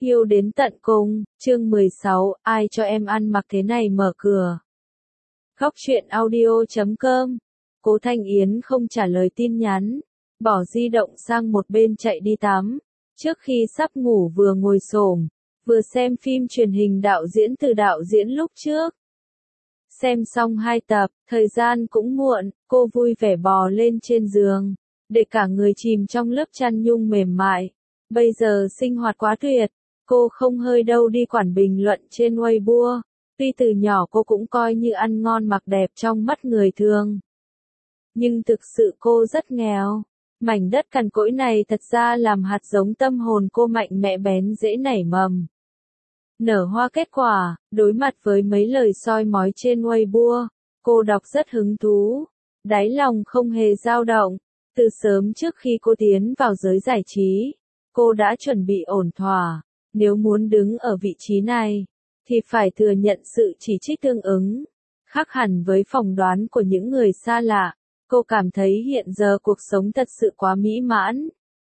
Yêu đến tận cùng, chương 16, ai cho em ăn mặc thế này mở cửa. Góc truyện audio.com. Cố Thanh Yến không trả lời tin nhắn, bỏ di động sang một bên chạy đi tắm. Trước khi sắp ngủ vừa ngồi xổm, vừa xem phim truyền hình đạo diễn từ đạo diễn lúc trước. Xem xong 2 tập, thời gian cũng muộn, cô vui vẻ bò lên trên giường, để cả người chìm trong lớp chăn nhung mềm mại. Bây giờ sinh hoạt quá tuyệt, cô không hơi đâu đi quản bình luận trên Weibo. Tuy từ nhỏ cô cũng coi như ăn ngon mặc đẹp trong mắt người thường. Nhưng thực sự cô rất nghèo. Mảnh đất cằn cỗi này thật ra làm hạt giống tâm hồn cô mạnh mẽ bén dễ nảy mầm. Nở hoa kết quả, đối mặt với mấy lời soi mói trên Weibo, cô đọc rất hứng thú. Đáy lòng không hề dao động. Từ sớm trước khi cô tiến vào giới giải trí, cô đã chuẩn bị ổn thỏa. Nếu muốn đứng ở vị trí này, thì phải thừa nhận sự chỉ trích tương ứng. Khác hẳn với phỏng đoán của những người xa lạ, cô cảm thấy hiện giờ cuộc sống thật sự quá mỹ mãn.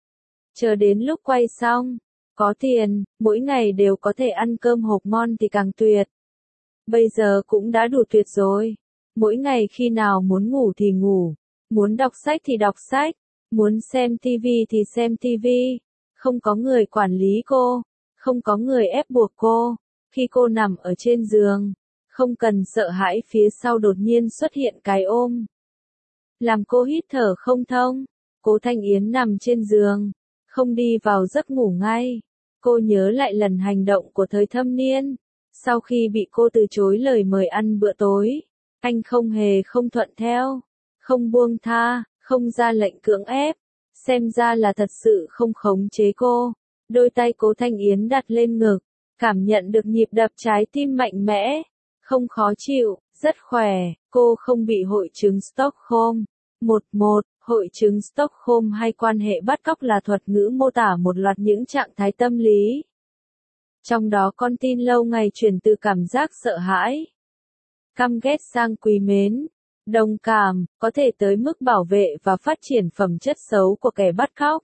Chờ đến lúc quay xong, có tiền, mỗi ngày đều có thể ăn cơm hộp ngon thì càng tuyệt. Bây giờ cũng đã đủ tuyệt rồi. Mỗi ngày khi nào muốn ngủ thì ngủ, muốn đọc sách thì đọc sách, muốn xem tivi thì xem tivi. Không có người quản lý cô, không có người ép buộc cô. Khi cô nằm ở trên giường, không cần sợ hãi phía sau đột nhiên xuất hiện cái ôm, làm cô hít thở không thông. Cố Thanh Yến nằm trên giường, không đi vào giấc ngủ ngay. Cô nhớ lại lần hành động của Thời Thâm Niên. Sau khi bị cô từ chối lời mời ăn bữa tối, anh không hề không thuận theo, không buông tha, không ra lệnh cưỡng ép. Xem ra là thật sự không khống chế cô. Đôi tay Cố Thanh Yến đặt lên ngực, cảm nhận được nhịp đập trái tim mạnh mẽ, không khó chịu, rất khỏe. Cô không bị hội chứng Stockholm. 11. Hội chứng Stockholm hay quan hệ bắt cóc là thuật ngữ mô tả một loạt những trạng thái tâm lý. Trong đó con tin lâu ngày chuyển từ cảm giác sợ hãi, căm ghét sang quý mến, đồng cảm, có thể tới mức bảo vệ và phát triển phẩm chất xấu của kẻ bắt cóc.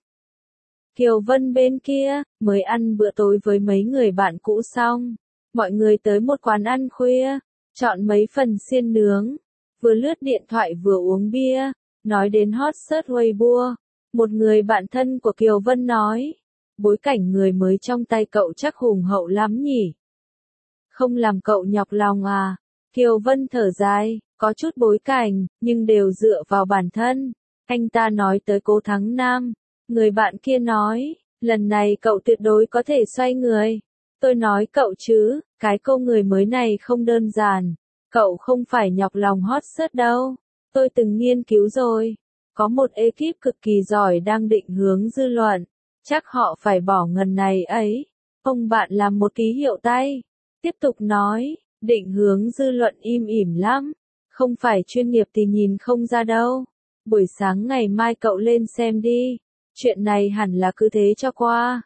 Kiều Vân bên kia, mới ăn bữa tối với mấy người bạn cũ xong, mọi người tới một quán ăn khuya, chọn mấy phần xiên nướng, vừa lướt điện thoại vừa uống bia. Nói đến hot search Weibo, một người bạn thân của Kiều Vân nói, bối cảnh người mới trong tay cậu chắc hùng hậu lắm nhỉ? Không làm cậu nhọc lòng à? Kiều Vân thở dài, có chút bối cảnh, nhưng đều dựa vào bản thân. Anh ta nói tới Cố Thắng Nam. Người bạn kia nói, lần này cậu tuyệt đối có thể xoay người. Tôi nói cậu chứ, cái cô người mới này không đơn giản. Cậu không phải nhọc lòng hot search đâu. Tôi từng nghiên cứu rồi. Có một ekip cực kỳ giỏi đang định hướng dư luận. Chắc họ phải bỏ ngần này ấy. Ông bạn làm một ký hiệu tay. Tiếp tục nói, định hướng dư luận im ỉm lắm. Không phải chuyên nghiệp thì nhìn không ra đâu. Buổi sáng ngày mai cậu lên xem đi. Chuyện này hẳn là cứ thế cho qua.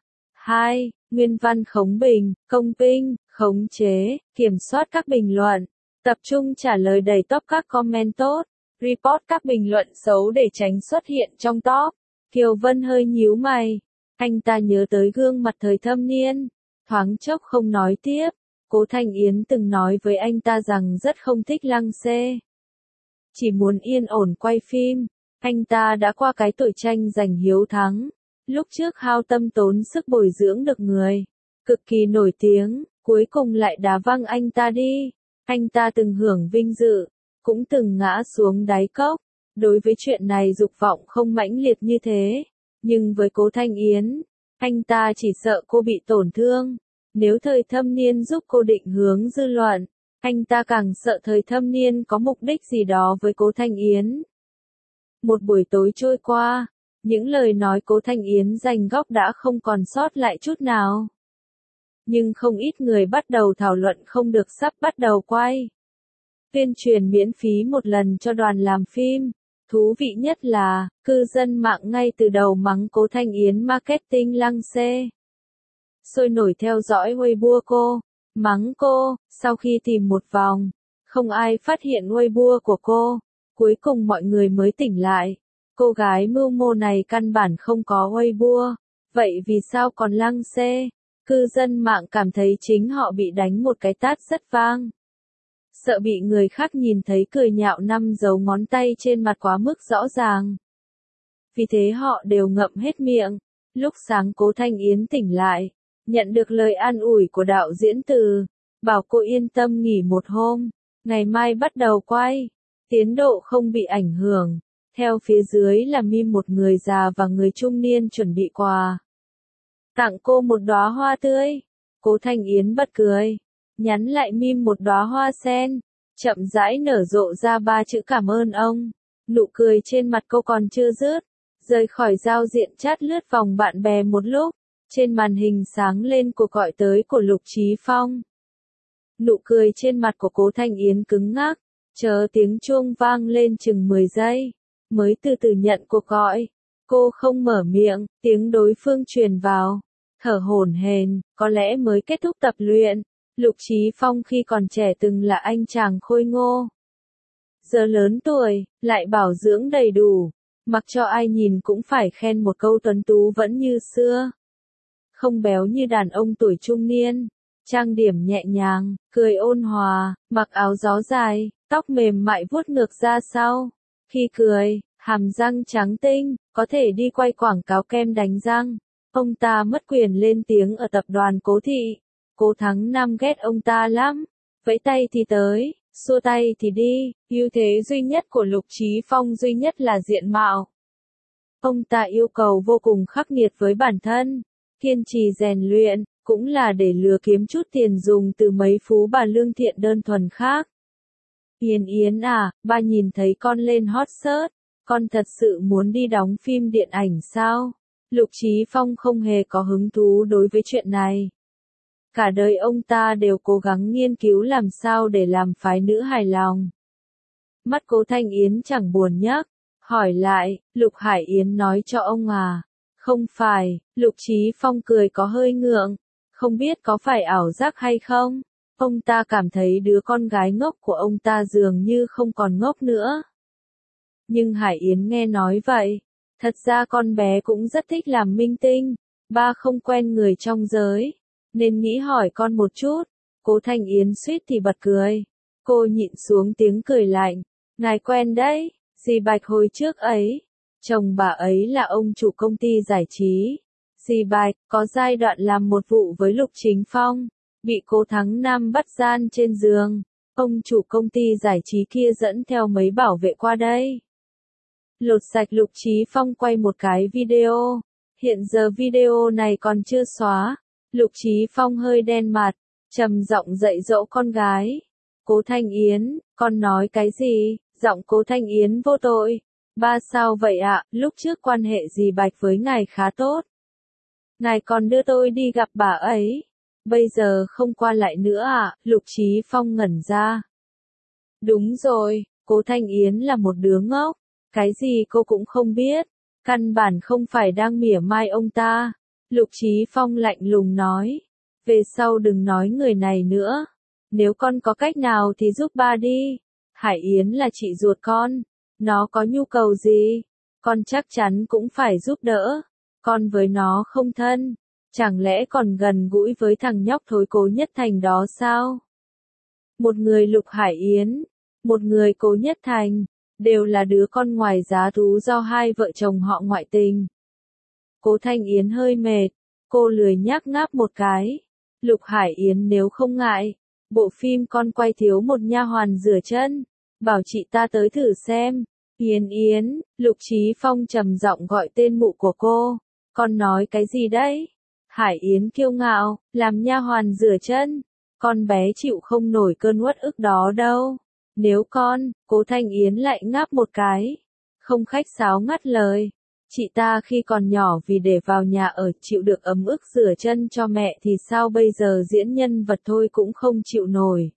2. Nguyên văn khống bình, công bình, khống chế, kiểm soát các bình luận. Tập trung trả lời đầy top các comment tốt. Report các bình luận xấu để tránh xuất hiện trong top. Kiều Vân hơi nhíu mày. Anh ta nhớ tới gương mặt Thời Thâm Niên. Thoáng chốc không nói tiếp. Cố Thanh Yến từng nói với anh ta rằng rất không thích lăng xê. Chỉ muốn yên ổn quay phim. Anh ta đã qua cái tuổi tranh giành hiếu thắng. Lúc trước hao tâm tốn sức bồi dưỡng được người cực kỳ nổi tiếng, cuối cùng lại đá văng anh ta đi. Anh ta từng hưởng vinh dự, cũng từng ngã xuống đáy cốc. Đối với chuyện này dục vọng không mãnh liệt như thế. Nhưng với Cố Thanh Yến, anh ta chỉ sợ cô bị tổn thương. Nếu Thời Thâm Niên giúp cô định hướng dư luận, anh ta càng sợ Thời Thâm Niên có mục đích gì đó với Cố Thanh Yến. Một buổi tối trôi qua, những lời nói Cố Thanh Yến giành góc đã không còn sót lại chút nào. Nhưng không ít người bắt đầu thảo luận không được sắp bắt đầu quay. Tuyên truyền miễn phí một lần cho đoàn làm phim. Thú vị nhất là, cư dân mạng ngay từ đầu mắng Cố Thanh Yến marketing lăng xê. Sôi nổi theo dõi Weibo cô, mắng cô. Sau khi tìm một vòng, không ai phát hiện Weibo của cô. Cuối cùng mọi người mới tỉnh lại. Cô gái mưu mô này căn bản không có Weibo. Vậy vì sao còn lăng xê? Cư dân mạng cảm thấy chính họ bị đánh một cái tát rất vang. Sợ bị người khác nhìn thấy cười nhạo năm dấu ngón tay trên mặt quá mức rõ ràng. Vì thế họ đều ngậm hết miệng. Lúc sáng Cố Thanh Yến tỉnh lại, nhận được lời an ủi của đạo diễn Từ, bảo cô yên tâm nghỉ một hôm, ngày mai bắt đầu quay, tiến độ không bị ảnh hưởng. Theo phía dưới là meme một người già và người trung niên chuẩn bị quà. Tặng cô một đóa hoa tươi. Cố Thanh Yến bật cười, nhắn lại meme một đóa hoa sen, chậm rãi nở rộ ra 3 chữ cảm ơn ông. Nụ cười trên mặt cô còn chưa dứt, rời khỏi giao diện chat lướt vòng bạn bè một lúc, trên màn hình sáng lên cuộc gọi tới của Lục Chí Phong. Nụ cười trên mặt của Cố Thanh Yến cứng ngắc, chờ tiếng chuông vang lên chừng 10 giây, mới từ từ nhận cuộc gọi. Cô không mở miệng, tiếng đối phương truyền vào, thở hổn hển, có lẽ mới kết thúc tập luyện. Lục Chí Phong khi còn trẻ từng là anh chàng khôi ngô. Giờ lớn tuổi, lại bảo dưỡng đầy đủ, mặc cho ai nhìn cũng phải khen một câu tuấn tú vẫn như xưa. Không béo như đàn ông tuổi trung niên, trang điểm nhẹ nhàng, cười ôn hòa, mặc áo gió dài, tóc mềm mại vuốt ngược ra sau. Khi cười, hàm răng trắng tinh, có thể đi quay quảng cáo kem đánh răng. Ông ta mất quyền lên tiếng ở tập đoàn Cố Thị. Cố Thắng Nam ghét ông ta lắm. Vẫy tay thì tới, xua tay thì đi. Ưu thế duy nhất của Lục Chí Phong duy nhất là diện mạo. Ông ta yêu cầu vô cùng khắc nghiệt với bản thân, kiên trì rèn luyện, cũng là để lừa kiếm chút tiền dùng từ mấy phú bà lương thiện đơn thuần khác. Yến Yến à, ba nhìn thấy con lên hot search, con thật sự muốn đi đóng phim điện ảnh sao? Lục Chí Phong không hề có hứng thú đối với chuyện này. Cả đời ông ta đều cố gắng nghiên cứu làm sao để làm phái nữ hài lòng. Mắt Cố Thanh Yến chẳng buồn nhắc, hỏi lại, Lục Hải Yến nói cho ông à? Không phải, Lục Chí Phong cười có hơi ngượng, không biết có phải ảo giác hay không? Ông ta cảm thấy đứa con gái ngốc của ông ta dường như không còn ngốc nữa. Nhưng Hải Yến nghe nói vậy, thật ra con bé cũng rất thích làm minh tinh, ba không quen người trong giới, nên nghĩ hỏi con một chút. Cố Thanh Yến suýt thì bật cười. Cô nhịn xuống tiếng cười lạnh, ngài quen đấy, dì Bạch hồi trước ấy. Chồng bà ấy là ông chủ công ty giải trí. Dì Bạch có giai đoạn làm một vụ với Lục Chính Phong, bị Cố Thắng Nam bắt gian trên giường. Ông chủ công ty giải trí kia dẫn theo mấy bảo vệ qua đây. Lột sạch Lục Chí Phong quay một cái video. Hiện giờ video này còn chưa xóa. Lục Chí Phong hơi đen mặt, trầm giọng dạy dỗ con gái. Cố Thanh Yến, con nói cái gì? Giọng Cố Thanh Yến vô tội. Ba sao vậy ạ? Lúc trước quan hệ dì Bạch với ngài khá tốt. Ngài còn đưa tôi đi gặp bà ấy. Bây giờ không qua lại nữa à? Lục Chí Phong ngẩn ra. Đúng rồi, Cố Thanh Yến là một đứa ngốc. Cái gì cô cũng không biết. Căn bản không phải đang mỉa mai ông ta. Lục Chí Phong lạnh lùng nói. Về sau đừng nói người này nữa. Nếu con có cách nào thì giúp ba đi. Hải Yến là chị ruột con. Nó có nhu cầu gì? Con chắc chắn cũng phải giúp đỡ. Con với nó không thân. Chẳng lẽ còn gần gũi với thằng nhóc thối Cố Nhất Thành đó sao? Một người Lục Hải Yến, một người Cố Nhất Thành, đều là đứa con ngoài giá thú do hai vợ chồng họ ngoại tình. Cố Thanh Yến hơi mệt, cô lười nhác ngáp một cái. Lục Hải Yến nếu không ngại, bộ phim con quay thiếu một nha hoàn rửa chân, bảo chị ta tới thử xem. Yến Yến, Lục Chí Phong trầm giọng gọi tên mụ của cô. Con nói cái gì đấy? Hải Yến kiêu ngạo, làm nha hoàn rửa chân. Con bé chịu không nổi cơn uất ức đó đâu. Nếu con, Cố Thanh Yến lại ngáp một cái. Không khách sáo ngắt lời. Chị ta khi còn nhỏ vì để vào nhà ở chịu được ấm ức rửa chân cho mẹ thì sao bây giờ diễn nhân vật thôi cũng không chịu nổi.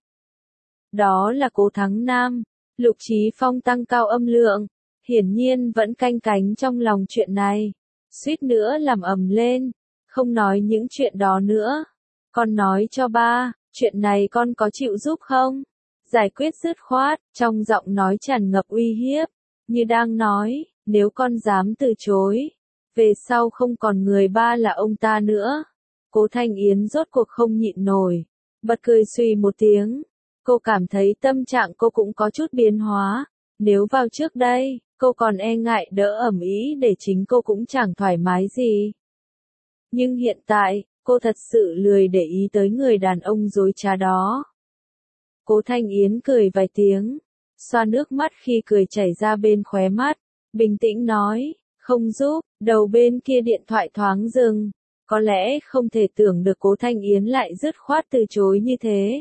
Đó là Cố Thắng Nam. Lục Chí Phong tăng cao âm lượng, hiển nhiên vẫn canh cánh trong lòng chuyện này. Suýt nữa làm ầm lên, không nói những chuyện đó nữa. Con nói cho ba, chuyện này con có chịu giúp không? Giải quyết dứt khoát, trong giọng nói tràn ngập uy hiếp, như đang nói, nếu con dám từ chối, về sau không còn người ba là ông ta nữa. Cố Thanh Yến rốt cuộc không nhịn nổi, bật cười suy một tiếng. Cô cảm thấy tâm trạng cô cũng có chút biến hóa. Nếu vào trước đây, cô còn e ngại đỡ ẩm ý để chính cô cũng chẳng thoải mái gì. Nhưng hiện tại, cô thật sự lười để ý tới người đàn ông dối trá đó. Cố Thanh Yến cười vài tiếng, xoa nước mắt khi cười chảy ra bên khóe mắt, bình tĩnh nói, không giúp, đầu bên kia điện thoại thoáng dừng. Có lẽ không thể tưởng được Cố Thanh Yến lại dứt khoát từ chối như thế.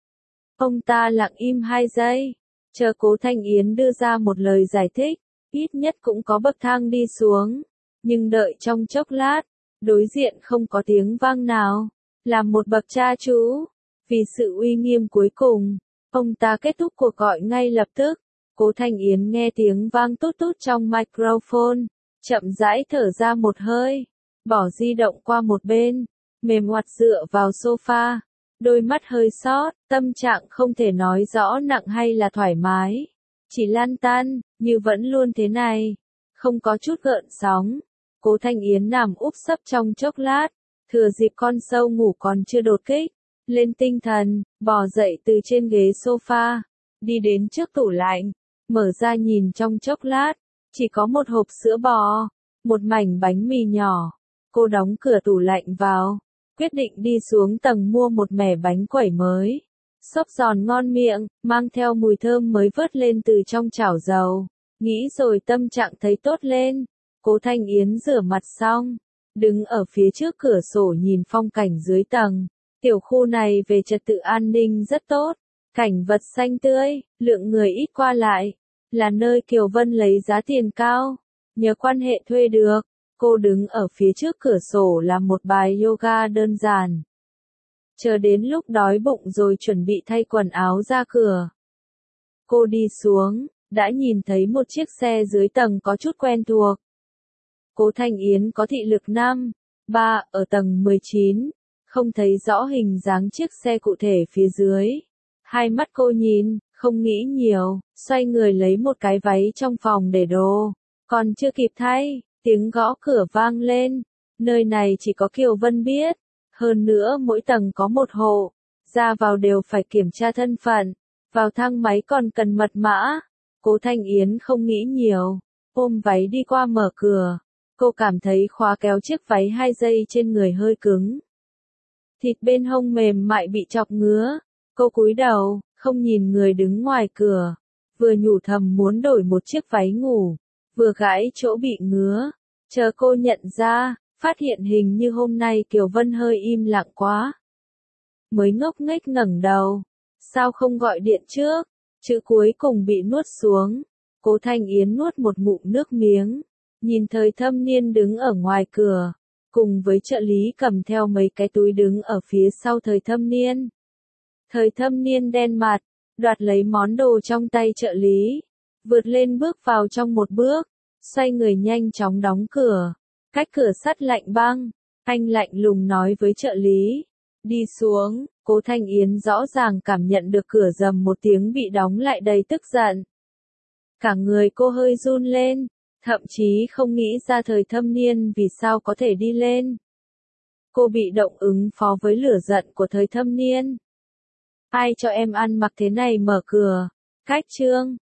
Ông ta lặng im 2 giây, chờ Cố Thanh Yến đưa ra một lời giải thích, ít nhất cũng có bậc thang đi xuống. Nhưng đợi trong chốc lát, đối diện không có tiếng vang nào, làm một bậc cha chú. Vì sự uy nghiêm cuối cùng, ông ta kết thúc cuộc gọi ngay lập tức. Cố Thanh Yến nghe tiếng vang tút tút trong microphone, chậm rãi thở ra một hơi, bỏ di động qua một bên, mềm oặt dựa vào sofa, đôi mắt hơi xót, tâm trạng không thể nói rõ nặng hay là thoải mái, chỉ lăn tăn, như vẫn luôn thế này, không có chút gợn sóng. Cố Thanh Yến nằm úp sấp trong chốc lát, thừa dịp con sâu ngủ còn chưa đột kích, lên tinh thần, bò dậy từ trên ghế sofa, đi đến trước tủ lạnh, mở ra nhìn trong chốc lát, chỉ có một hộp sữa bò, một mảnh bánh mì nhỏ. Cô đóng cửa tủ lạnh vào, quyết định đi xuống tầng mua một mẻ bánh quẩy mới, xốp giòn ngon miệng, mang theo mùi thơm mới vớt lên từ trong chảo dầu. Nghĩ rồi tâm trạng thấy tốt lên. Cố Thanh Yến rửa mặt xong, đứng ở phía trước cửa sổ nhìn phong cảnh dưới tầng. Tiểu khu này về trật tự an ninh rất tốt, cảnh vật xanh tươi, lượng người ít qua lại, là nơi Kiều Vân lấy giá tiền cao, nhờ quan hệ thuê được. Cô đứng ở phía trước cửa sổ làm một bài yoga đơn giản. Chờ đến lúc đói bụng rồi chuẩn bị thay quần áo ra cửa. Cô đi xuống, đã nhìn thấy một chiếc xe dưới tầng có chút quen thuộc. Cố Thanh Yến có thị lực 5, 3 ở tầng 19, không thấy rõ hình dáng chiếc xe cụ thể phía dưới. Hai mắt cô nhìn, không nghĩ nhiều, xoay người lấy một cái váy trong phòng để đồ. Còn chưa kịp thay, tiếng gõ cửa vang lên. Nơi này chỉ có Kiều Vân biết. Hơn nữa mỗi tầng có một hộ, ra vào đều phải kiểm tra thân phận. Vào thang máy còn cần mật mã. Cố Thanh Yến không nghĩ nhiều, ôm váy đi qua mở cửa. Cô cảm thấy khóa kéo chiếc váy 2 giây trên người hơi cứng. Thịt bên hông mềm mại bị chọc ngứa. Cô cúi đầu, không nhìn người đứng ngoài cửa. Vừa nhủ thầm muốn đổi một chiếc váy ngủ, vừa gãi chỗ bị ngứa. Chờ cô nhận ra, phát hiện hình như hôm nay Kiều Vân hơi im lặng quá. Mới ngốc nghếch ngẩng đầu. Sao không gọi điện trước? Chữ cuối cùng bị nuốt xuống. Cố Thanh Yến nuốt một ngụm nước miếng. Nhìn Thời Thâm Niên đứng ở ngoài cửa, cùng với trợ lý cầm theo mấy cái túi đứng ở phía sau Thời Thâm Niên. Thời Thâm Niên đen mặt, đoạt lấy món đồ trong tay trợ lý, vượt lên bước vào trong một bước, xoay người nhanh chóng đóng cửa, cách cửa sắt lạnh băng. Anh lạnh lùng nói với trợ lý, đi xuống. Cố Thanh Yến rõ ràng cảm nhận được cửa rầm một tiếng bị đóng lại đầy tức giận. Cả người cô hơi run lên, thậm chí không nghĩ ra Thời Thâm Niên vì sao có thể đi lên. Cô bị động ứng phó với lửa giận của Thời Thâm Niên. Ai cho em ăn mặc thế này mở cửa? Cách chương